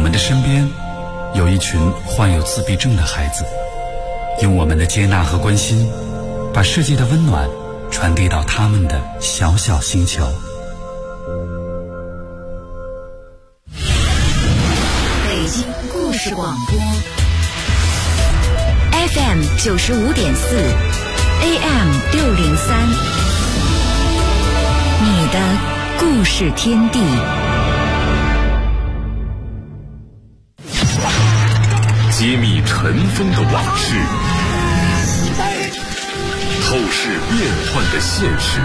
们的身边有一群患有自闭症的孩子，用我们的接纳和关心，把世界的温暖传递到他们的小小星球。 北京故事广播 FM 95.4 AM 603，你的故事天地。 揭秘尘封的往事，透视变幻的现实，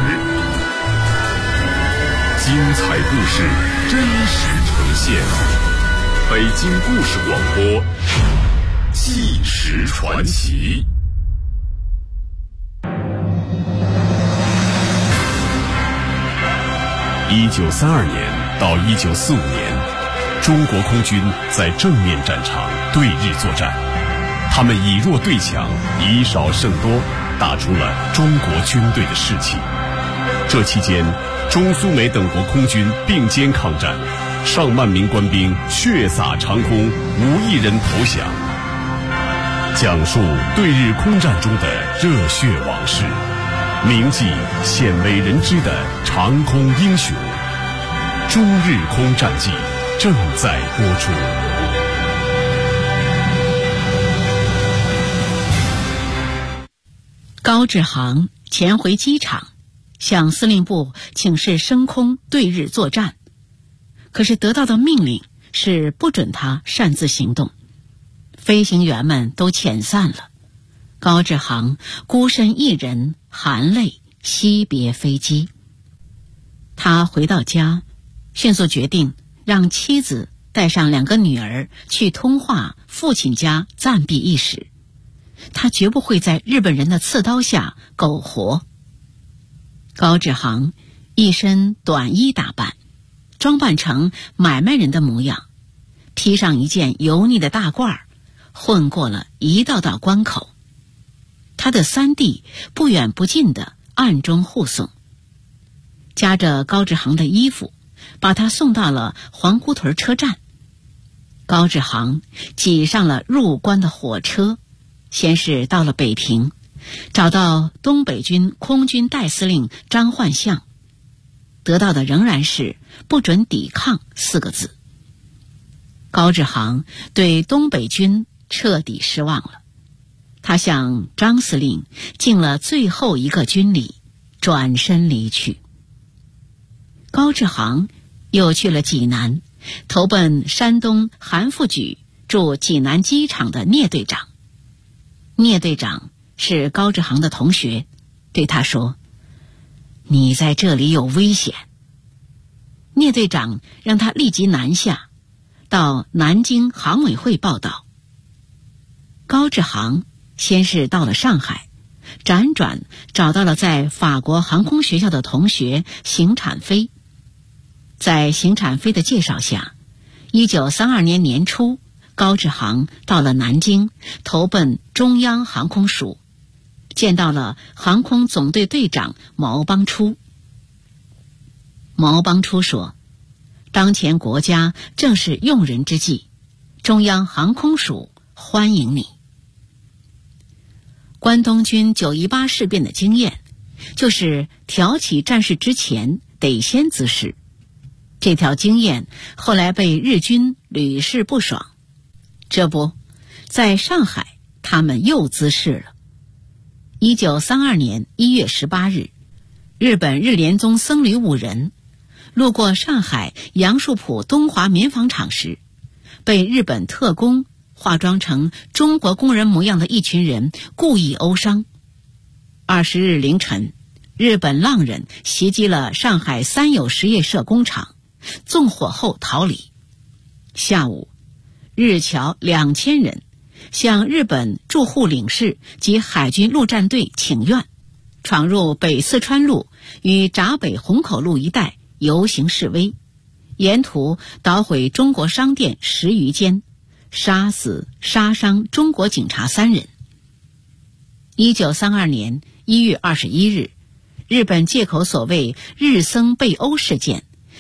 精彩故事真实呈现。北京故事广播，纪实传奇。1932年到1945年，中国空军在正面战场对日作战，他们以弱对强，以少胜多，打出了中国军队的士气。这期间，中苏美等国空军并肩抗战，上万名官兵血洒长空，5亿人投降。讲述对日空战中的热血往事，铭记鲜为人知的长空英雄。中日空战记正在播出。 高志航前回机场，向司令部请示升空对日作战，可是得到的命令是不准他擅自行动。飞行员们都遣散了，高志航孤身一人，含泪惜别飞机。他回到家，迅速决定让妻子带上2个女儿去通化父亲家暂避一时，他绝不会在日本人的刺刀下苟活。高志航一身短衣打扮，装扮成买卖人的模样，披上一件油腻的大褂，混过了一道道关口。他的3弟不远不近地暗中护送，夹着高志航的衣服，把他送到了黄姑屯车站。高志航挤上了入关的火车，先是到了北平，找到东北军空军代司令张焕相，得到的仍然是不准抵抗4个字。高志航对东北军彻底失望了，他向张司令敬了最后一个军礼，转身离去。高志航又去了济南，投奔山东韩复榘驻济南机场的聂队长。聂队长是高志航的同学，对他说：“你在这里有危险。”聂队长让他立即南下，到南京航委会报道。高志航先是到了上海，辗转找到了在法国航空学校的同学邢产飞。在邢产飞的介绍下，1932年年初，高志航到了南京，投奔中央航空署，见到了航空总队队长毛邦初。毛邦初说：“当前国家正是用人之际，中央航空署欢迎你。”关东军9·18事变的经验，就是挑起战事之前得先滋事。这条经验后来被日军屡试不爽，这不，在上海他们又滋事了。1932年1月18日，日本日联宗僧侣5人路过上海杨树浦东华棉纺厂时，被日本特工化妆成中国工人模样的一群人故意殴伤。20日凌晨，日本浪人袭击了上海三友实业社工厂，纵火后逃离。下午，日侨2000人向日本驻沪领事及海军陆战队请愿，闯入北四川路与闸北虹口路一带游行示威，沿途捣毁中国商店10余间，杀死杀伤中国警察3人。1932年1月21日，日本借口所谓日僧被殴事件，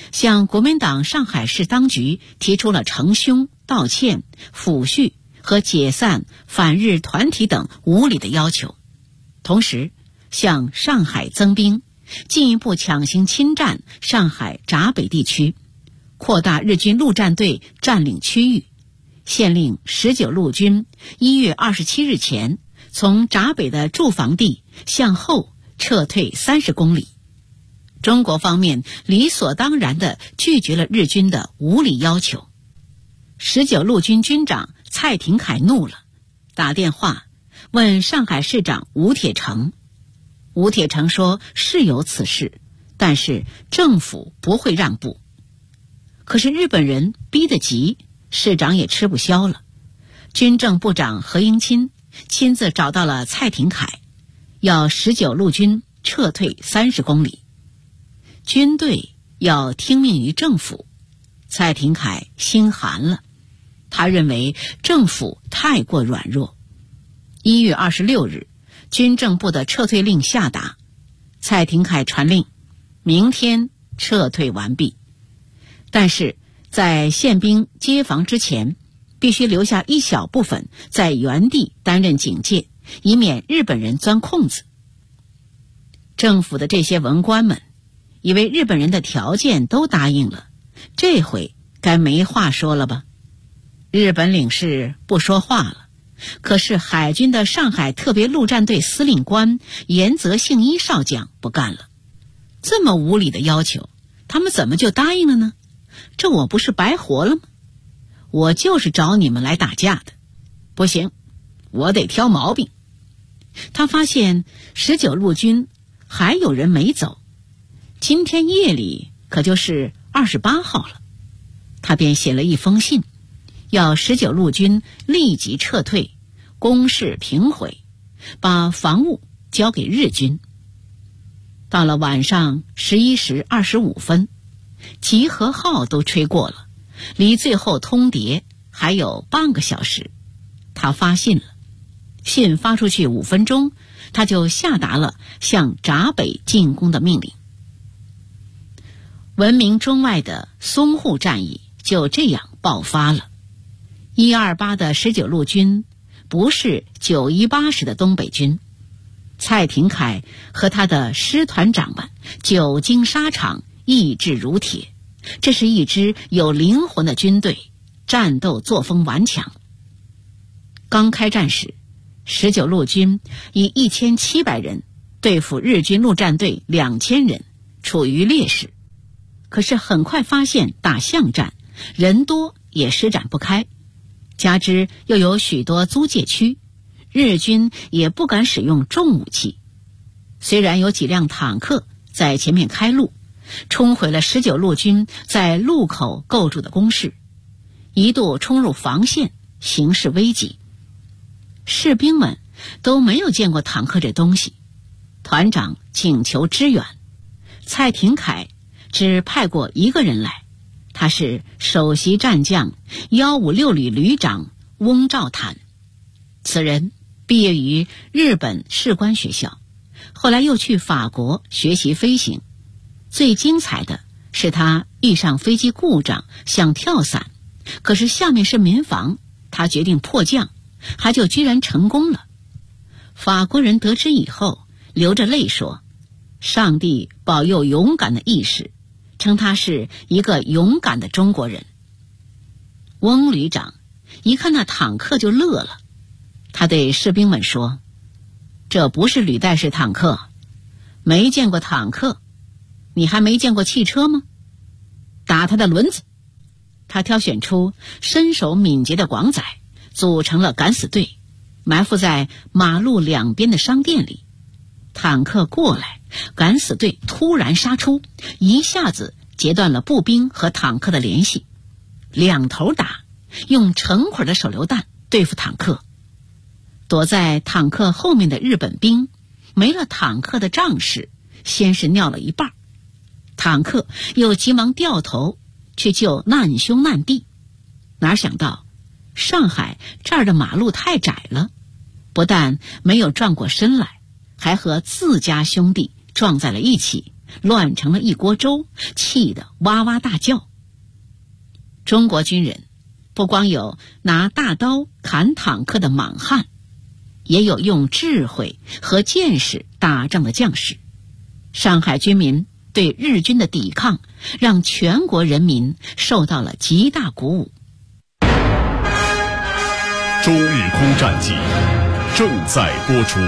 向国民党上海市当局提出了惩凶、道歉、抚恤和解散反日团体等无理的要求，同时向上海增兵，进一步强行侵占上海闸北地区，扩大日军陆战队占领区域，限令19路军1月27日前从闸北的驻防地向后撤退30公里。中国方面理所当然地拒绝了日军的无理要求。19路军军长蔡廷锴怒了，打电话问上海市长吴铁城。吴铁城说是有此事，但是政府不会让步。可是日本人逼得急，市长也吃不消了。军政部长何应钦亲自找到了蔡廷锴，要19路军撤退30公里。军队要听命于政府，蔡廷锴心寒了，他认为政府太过软弱。1月26日，军政部的撤退令下达，蔡廷锴传令，明天撤退完毕。但是在宪兵接防之前，必须留下一小部分在原地担任警戒，以免日本人钻空子。政府的这些文官们以为日本人的条件都答应了，这回该没话说了吧？日本领事不说话了，可是海军的上海特别陆战队司令官岩泽幸一少将不干了。这么无理的要求，他们怎么就答应了呢？这我不是白活了吗？我就是找你们来打架的。不行，我得挑毛病。他发现19路军还有人没走，今天夜里可就是28号了。他便写了一封信，要19路军立即撤退，攻势平毁，把防务交给日军。到了晚上11时25分，集合号都吹过了，离最后通牒还有半个小时。他发信了，信发出去5分钟，他就下达了向闸北进攻的命令。闻名中外的淞沪战役就这样爆发了。128的19路军不是918时的东北军，蔡廷锴和他的师团长们久经沙场，意志如铁，这是一支有灵魂的军队，战斗作风顽强。刚开战时，19路军以1700人对付日军陆战队2000人，处于劣势。可是很快发现打巷战，人多也施展不开，加之又有许多租界区，日军也不敢使用重武器。虽然有几辆坦克在前面开路，冲毁了19路军在路口构筑的工事，一度冲入防线，形势危急。士兵们都没有见过坦克这东西，团长请求支援，蔡廷锴只派过一个人来，他是首席战将156旅旅长翁兆坦。此人毕业于日本士官学校，后来又去法国学习飞行。最精彩的是他遇上飞机故障，想跳伞，可是下面是民房，他决定迫降，还就居然成功了。法国人得知以后流着泪说，上帝保佑勇敢的义士，称他是一个勇敢的中国人。翁旅长一看那坦克就乐了，他对士兵们说，这不是履带式坦克，没见过坦克，你还没见过汽车吗？打他的轮子。他挑选出身手敏捷的广仔，组成了敢死队，埋伏在马路两边的商店里。坦克过来，敢死队突然杀出，一下子截断了步兵和坦克的联系，两头打，用成捆的手榴弹对付坦克。躲在坦克后面的日本兵没了坦克的仗势，先是尿了一半，坦克又急忙掉头去救难兄难弟。哪想到上海这儿的马路太窄了，不但没有转过身来，还和自家兄弟撞在了一起。 乱成了一锅粥，气得哇哇大叫。中国军人不光有拿大刀砍坦克的莽汉，也有用智慧和见识打仗的将士。上海军民对日军的抵抗，让全国人民受到了极大鼓舞。 中日空战记正在播出。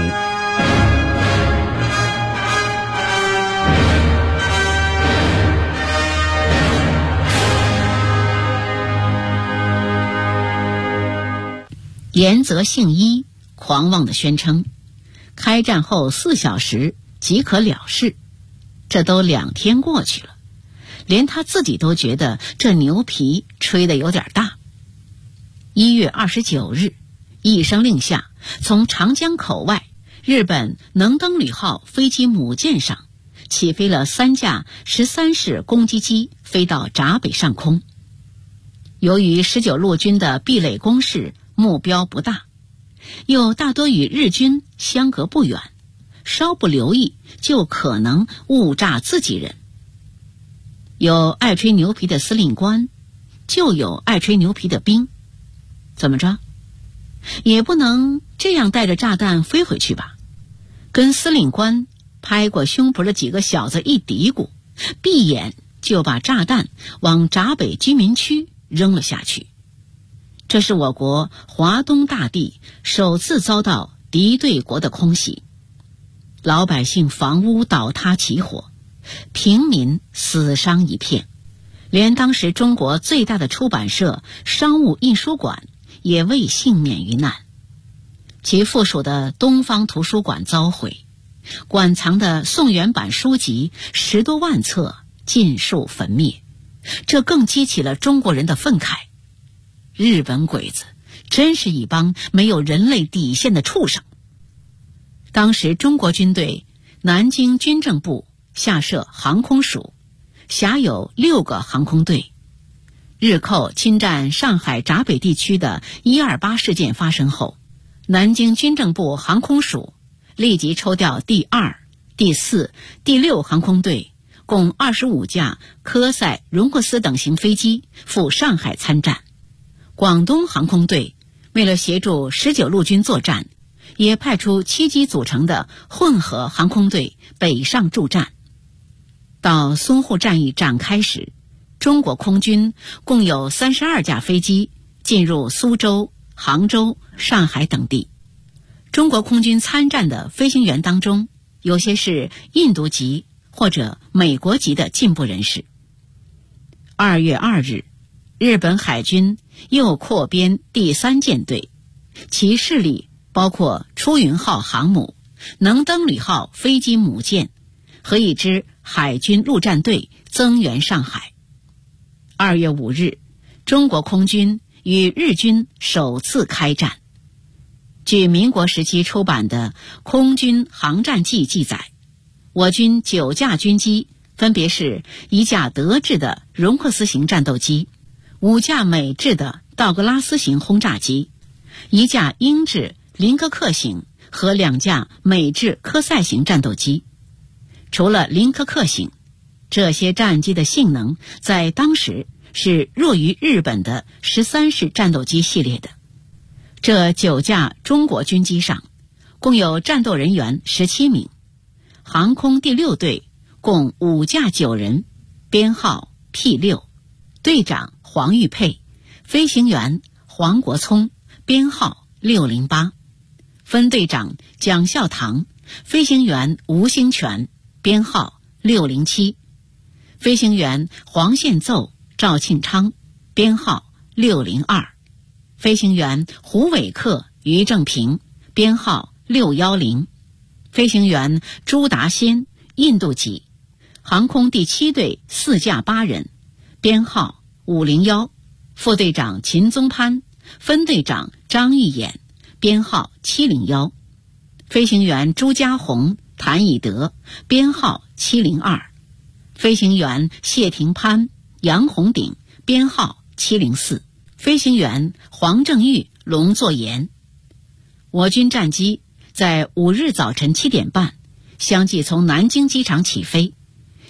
岩泽信一狂妄地宣称，开战后4小时即可了事。这都2天过去了，连他自己都觉得这牛皮吹得有点大。1月29日，一声令下，从长江口外日本能登旅号飞机母舰上起飞了3架13式攻击机，飞到闸北上空。由于19路军的壁垒攻势目标不大，又大多与日军相隔不远，稍不留意就可能误炸自己人。有爱吹牛皮的司令官，就有爱吹牛皮的兵。怎么着？也不能这样带着炸弹飞回去吧？跟司令官拍过胸脯的几个小子一嘀咕，闭眼就把炸弹往闸北居民区扔了下去。这是我国华东大地首次遭到敌对国的空袭，老百姓房屋倒塌起火，平民死伤一片，连当时中国最大的出版社商务印书馆也未幸免于难。其附属的东方图书馆遭毁，馆藏的宋元版书籍10多万册尽数焚灭，这更激起了中国人的愤慨。日本鬼子真是一帮没有人类底线的畜生。当时中国军队南京军政部下设航空署，辖有6个航空队。日寇侵占上海闸北地区的128事件发生后，南京军政部航空署立即抽调第2、第4、第6航空队共25架科赛、荣克斯等型飞机赴上海参战。广东航空队为了协助19路军作战，也派出7机组成的混合航空队北上助战。到淞沪战役展开时，中国空军共有32架飞机进入苏州、杭州、上海等地。中国空军参战的飞行员当中，有些是印度籍或者美国籍的进步人士。2月2日，日本海军又扩编第3舰队，其势力包括出云号航母、能登旅号飞机母舰和一支海军陆战队增援上海。2月5日，中国空军与日军首次开战。据民国时期出版的《空军航战记》记载，我军9架军机分别是1架德制的荣克斯型战斗机、5架美制的道格拉斯型轰炸机、1架英制林格克型和2架美制科赛型战斗机。除了林格克型，这些战机的性能在当时是弱于日本的13式战斗机系列的。这9架中国军机上共有战斗人员17名，航空第6队共5架9人，编号 P6， 队长黄玉佩，飞行员黄国聪，编号608，分队长蒋孝堂，飞行员吴兴全，编号607，飞行员黄宪奏、赵庆昌，编号602，飞行员胡伟克、于正平，编号610，飞行员朱达先，印度籍，航空第7队4架8人，编号501，副队长秦宗攀，分队长张玉衍，编号701，飞行员朱家红、谭以德，编号702，飞行员谢廷攀、杨红鼎，编号704，飞行员黄正玉、龙作言。我军战机在5日早晨7点半相继从南京机场起飞，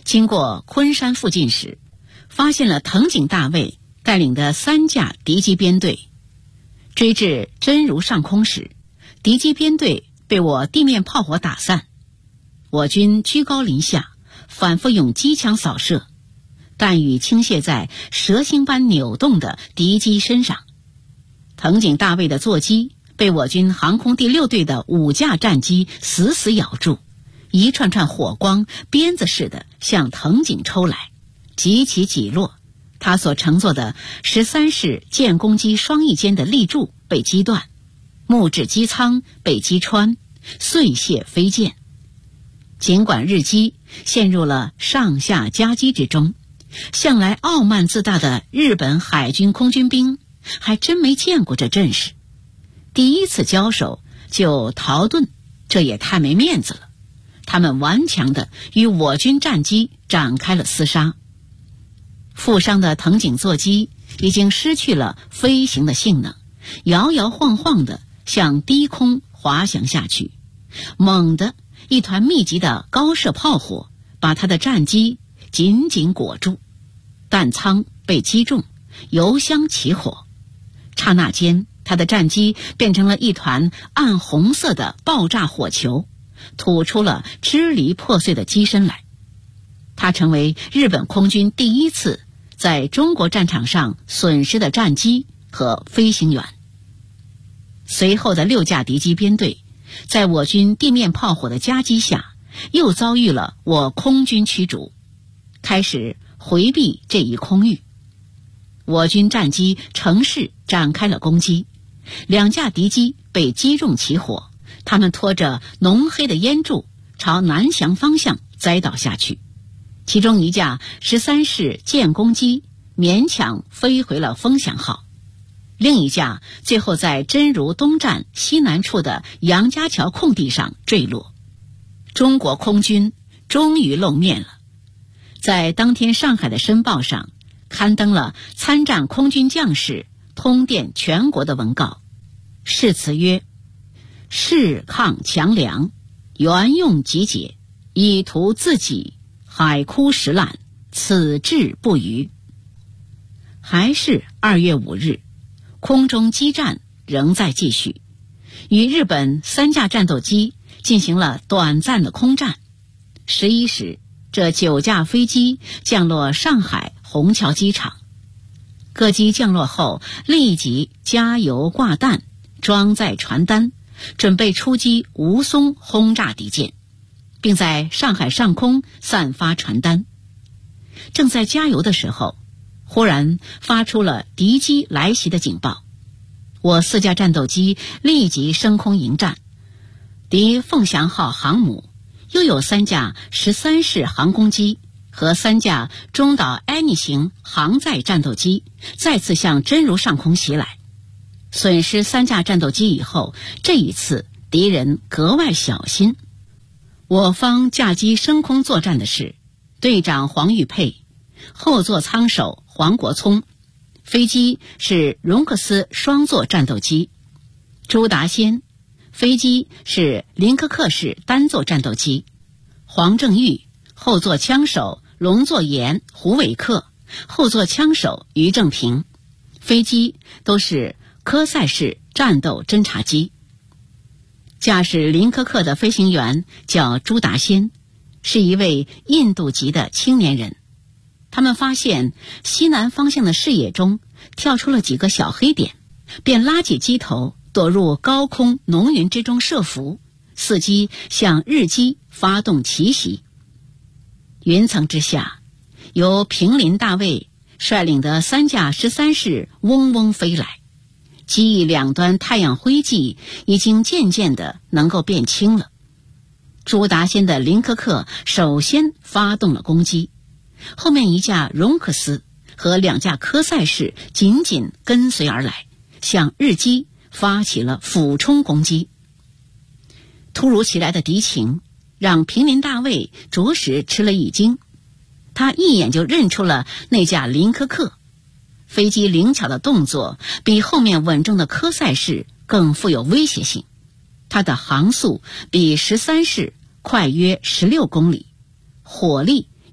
经过昆山附近时，发现了藤井大尉带领的3架敌机编队。追至真如上空时，敌机编队被我地面炮火打散，我军居高临下，反复用机枪扫射，弹雨倾泻在蛇形般扭动的敌机身上。藤井大尉的座机被我军航空第6队的5架战机死死咬住，一串串火光鞭子似的向藤井抽来，急起急落。他所乘坐的13式舰攻机双翼间的立柱被击断，木质机舱被击穿，碎屑飞溅。尽管日机陷入了上下夹击之中，向来傲慢自大的日本海军空军兵还真没见过这阵势。第一次交手就逃遁，这也太没面子了。他们顽强地与我军战机展开了厮杀。负伤的藤井座机已经失去了飞行的性能，摇摇晃晃地向低空滑翔下去。猛地，一团密集的高射炮火把他的战机紧紧裹住，弹舱被击中，油箱起火。刹那间，他的战机变成了一团暗红色的爆炸火球，吐出了支离破碎的机身来。他成为日本空军第一次在中国战场上损失的战机和飞行员。随后的6架敌机编队在我军地面炮火的夹击下，又遭遇了我空军驱逐，开始回避这一空域。我军战机乘势展开了攻击，2架敌机被击中起火，他们拖着浓黑的烟柱朝南翔方向栽倒下去。其中1架13式舰攻机勉强飞回了风翔号，另一架最后在真如东站西南处的杨家桥空地上坠落。中国空军终于露面了。在当天上海的《申报》上刊登了参战空军将士通电全国的文告，誓词曰：誓抗强梁，原用集结，以图自己，海枯石烂，此志不渝。还是2月5日，空中激战仍在继续，与日本3架战斗机进行了短暂的空战。11时，这9架飞机降落上海虹桥机场。各机降落后立即加油挂弹，装载传单，准备出击吴淞轰炸敌舰，并在上海上空散发传单。正在加油的时候，忽然发出了敌机来袭的警报。我4架战斗机立即升空迎战，敌凤翔号航母又有3架13式航空机和3架中岛安妮型航载战斗机再次向真如上空袭来。损失3架战斗机以后，这一次敌人格外小心。我方驾机升空作战的是队长黄玉佩，后座舱手黄国聪，飞机是荣克斯双座战斗机；朱达先，飞机是林科克式单座战斗机；黄正玉，后座枪手龙作言、胡伟克，后座枪手于正平，飞机都是科赛式战斗侦察机。驾驶林科克的飞行员叫朱达先，是一位印度籍的青年人。他们发现西南方向的视野中跳出了几个小黑点，便拉起机头躲入高空浓云之中设伏，伺机向日机发动奇袭。云层之下，由平林大尉率领的3架13式嗡嗡飞来，机翼两端太阳灰迹已经渐渐的能够辨清了。朱达先的林科克首先发动了攻击，后面1架荣克斯和2架科赛式紧紧跟随而来，向日机发起了俯冲攻击。突如其来的敌情让平林大尉着实吃了一惊，他一眼就认出了那架林科克。飞机灵巧的动作比后面稳重的科赛式更富有威胁性，它的航速比13式快约16公里，火力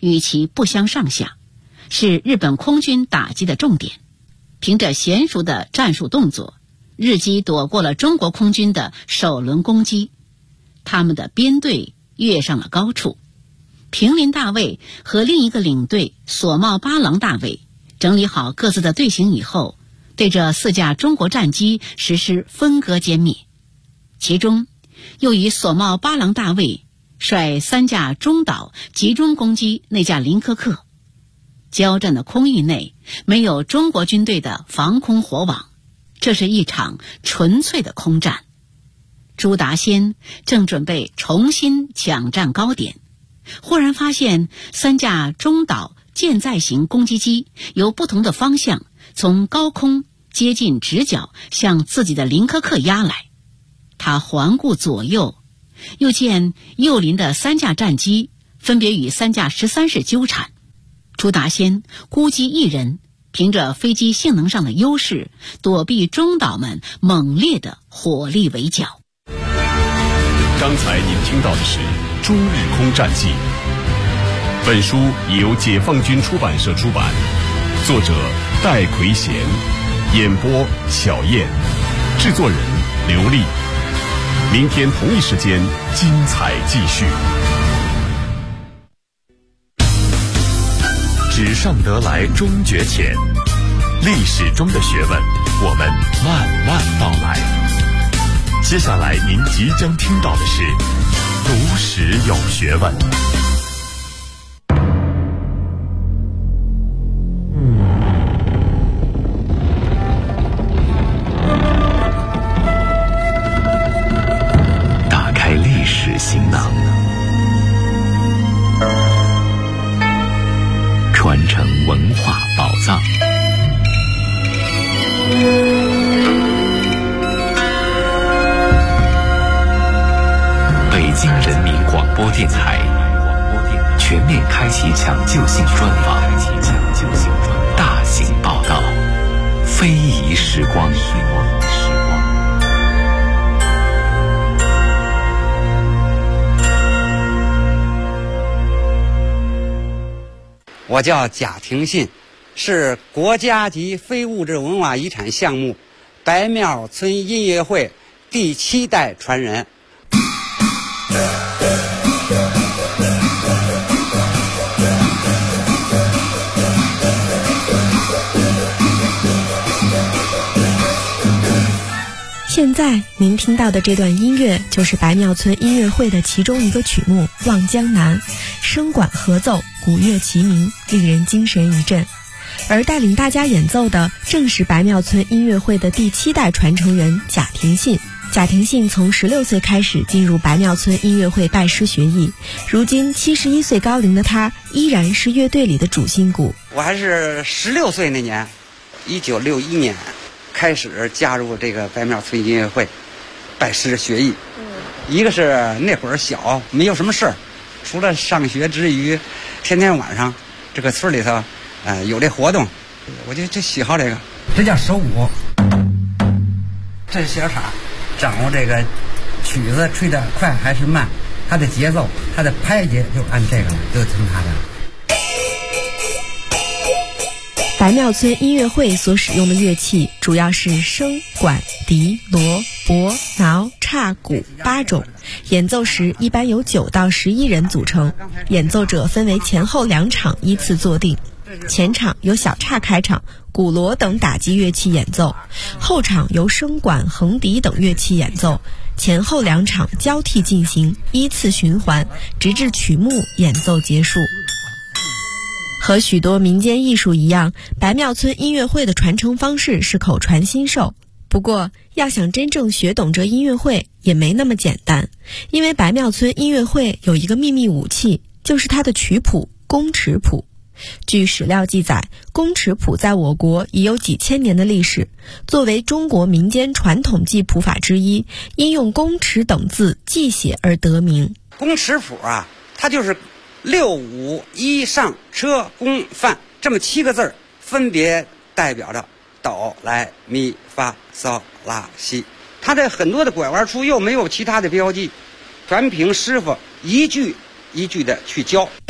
与其不相上下，是日本空军打击的重点。凭着娴熟的战术动作，日机躲过了中国空军的首轮攻击，他们的编队跃上了高处。平林大尉和另一个领队索茂八郎大尉整理好各自的队形以后，对这4架中国战机实施分割歼灭。其中又以索茂八郎大尉率3架中岛集中攻击那架林科克。交战的空域内没有中国军队的防空火网，这是一场纯粹的空战。朱达先正准备重新抢占高点，忽然发现3架中岛舰载型攻击机由不同的方向从高空接近直角向自己的林科克压来。他环顾左右，又见右邻的3架战机分别与3架13式纠缠。朱达先孤机一人，凭着飞机性能上的优势，躲避中岛们猛烈的火力围剿。 刚才您听到的是《中日空战记》，本书由解放军出版社出版，作者戴奎贤，演播小燕，制作人刘丽。明天同一时间，精彩继续。 纸上得来终觉浅，历史中的学问，我们慢慢道来。接下来您即将听到的是读史有学问。打开历史行囊，传承文化宝藏。北京人民广播电台全面开启抢救性专访，大型报道，非遗时光。 我叫贾廷信，是国家级非物质文化遗产项目白庙村音乐会第7代传人。 现在您听到的这段音乐就是白庙村音乐会的其中一个曲目《望江南》，声管合奏，鼓乐齐鸣，令人精神一振。而带领大家演奏的正是白庙村音乐会的第7代传承人贾廷信。贾廷信从16岁开始进入白庙村音乐会拜师学艺，如今71岁高龄的他依然是乐队里的主心骨。 我还是16岁那年，1961年开始加入这个白庙村音乐会拜师学艺。一个是那会儿小，没有什么事儿，除了上学之余，天天晚上这个村里头有这活动，我就喜好这个。这叫手鼓，这是小叉，掌握这个曲子吹得快还是慢，它的节奏，它的拍节就按这个了，就听它的。 白庙村音乐会所使用的乐器主要是笙、管、笛、锣、钹、挠、叉、鼓8种，演奏时一般由9到11人组成，演奏者分为前后2场依次坐定。前场由小叉开场，鼓锣等打击乐器演奏，后场由笙管、横笛等乐器演奏，前后2场交替进行，依次循环，直至曲目演奏结束。和许多民间艺术一样，白庙村音乐会的传承方式是口传心授。不过，要想真正学懂这音乐会也没那么简单，因为白庙村音乐会有一个秘密武器，就是它的曲谱宫尺谱。据史料记载，宫尺谱在我国已有几千年的历史，作为中国民间传统记谱法之一，因用宫尺等字记写而得名。 宫尺谱啊，它就是6、5、1上车宫范这么7个字，分别代表着哆来咪发嗦拉西。它的很多的拐弯处又没有其他的标记，全凭师傅一句一句的去教。 白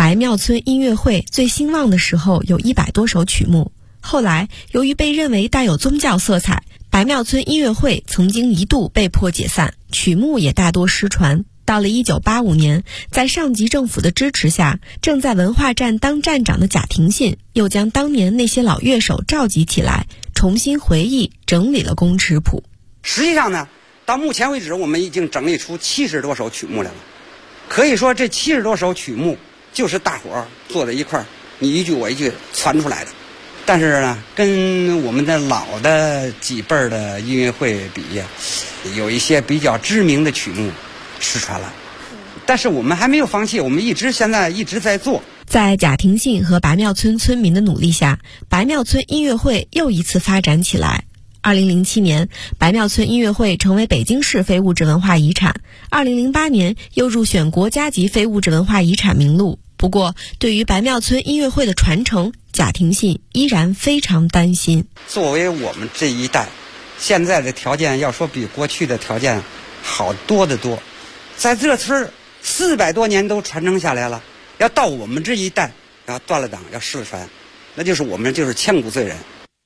白庙村音乐会最兴旺的时候有100多首曲目，后来由于被认为带有宗教色彩，白庙村音乐会曾经一度被迫解散，曲目也大多失传。到了1985年，在上级政府的支持下，正在文化站当站长的贾廷信又将当年那些老乐手召集起来，重新回忆整理了工尺谱。 实际上呢，到目前为止我们已经整理出70多首曲目来了。可以说这70多首曲目就是大伙儿坐在一块儿，你一句我一句传出来的。但是呢，跟我们的老的几辈儿的音乐会比，有一些比较知名的曲目失传了。但是我们还没有放弃，我们现在一直在做。 在贾廷信和白庙村村民的努力下，白庙村音乐会又一次发展起来。2007年，白庙村音乐会成为北京市非物质文化遗产。2008年又入选国家级非物质文化遗产名录。不过，对于白庙村音乐会的传承，贾廷信依然非常担心。 作为我们这一代，现在的条件要说比过去的条件好多得多。在这村400多年都传承下来了，要到我们这一代要断了档，要失传，那就是我们就是千古罪人。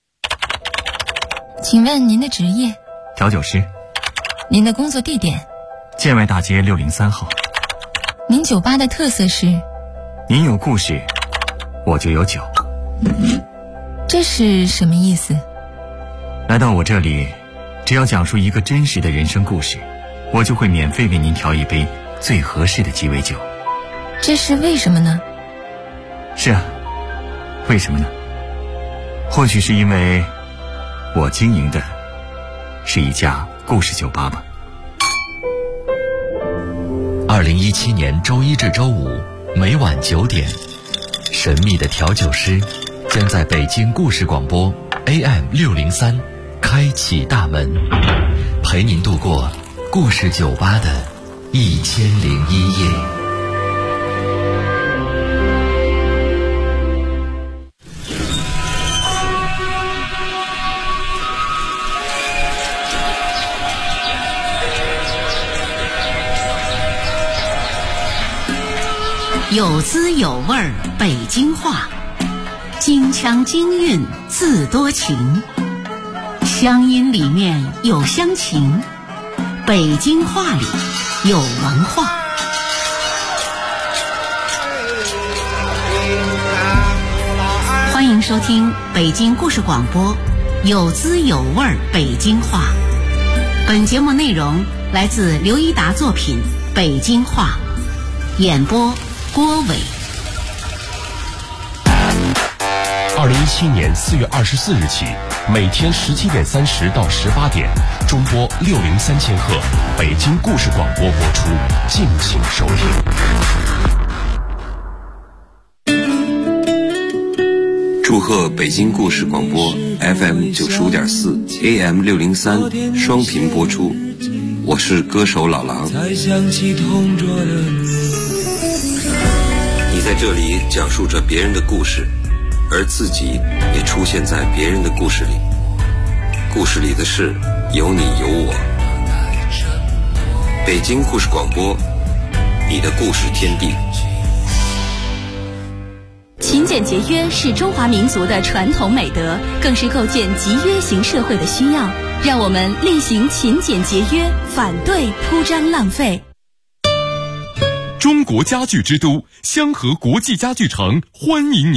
请问您的职业？ 调酒师。 您的工作地点？ 建外大街603号。 您酒吧的特色是？ 您有故事，我就有酒。 这是什么意思？ 来到我这里，只要讲述一个真实的人生故事，我就会免费为您调一杯最合适的鸡尾酒。 这是为什么呢？ 是啊，为什么呢？或许是因为我经营的是一家故事酒吧吧。 2017年周一至周五每晚9点，神秘的调酒师将在北京故事广播 AM603开启大门，陪您度过故事酒吧的1001夜。 有滋有味儿北京话，京腔京韵字多情，乡音里面有乡情，北京话里有文化。欢迎收听北京故事广播有滋有味儿北京话。本节目内容来自刘一达作品《北京话》，演播郭伟。 2017年4月24日起，每天17点30到18点，中波603千赫，北京故事广播播出，敬请收听。 祝贺北京故事广播 FM95.4 AM603 双频播出，我是歌手老狼。你在这里讲述着别人的故事，而自己也出现在别人的故事里，故事里的事有你有我。北京故事广播，你的故事天地。 勤俭节约是中华民族的传统美德，更是构建集约型社会的需要。让我们厉行勤俭节约，反对铺张浪费。 中国家具之都香河国际家具城欢迎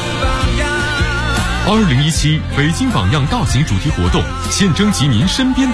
您。2017北京榜样大型主题活动，现征集您身边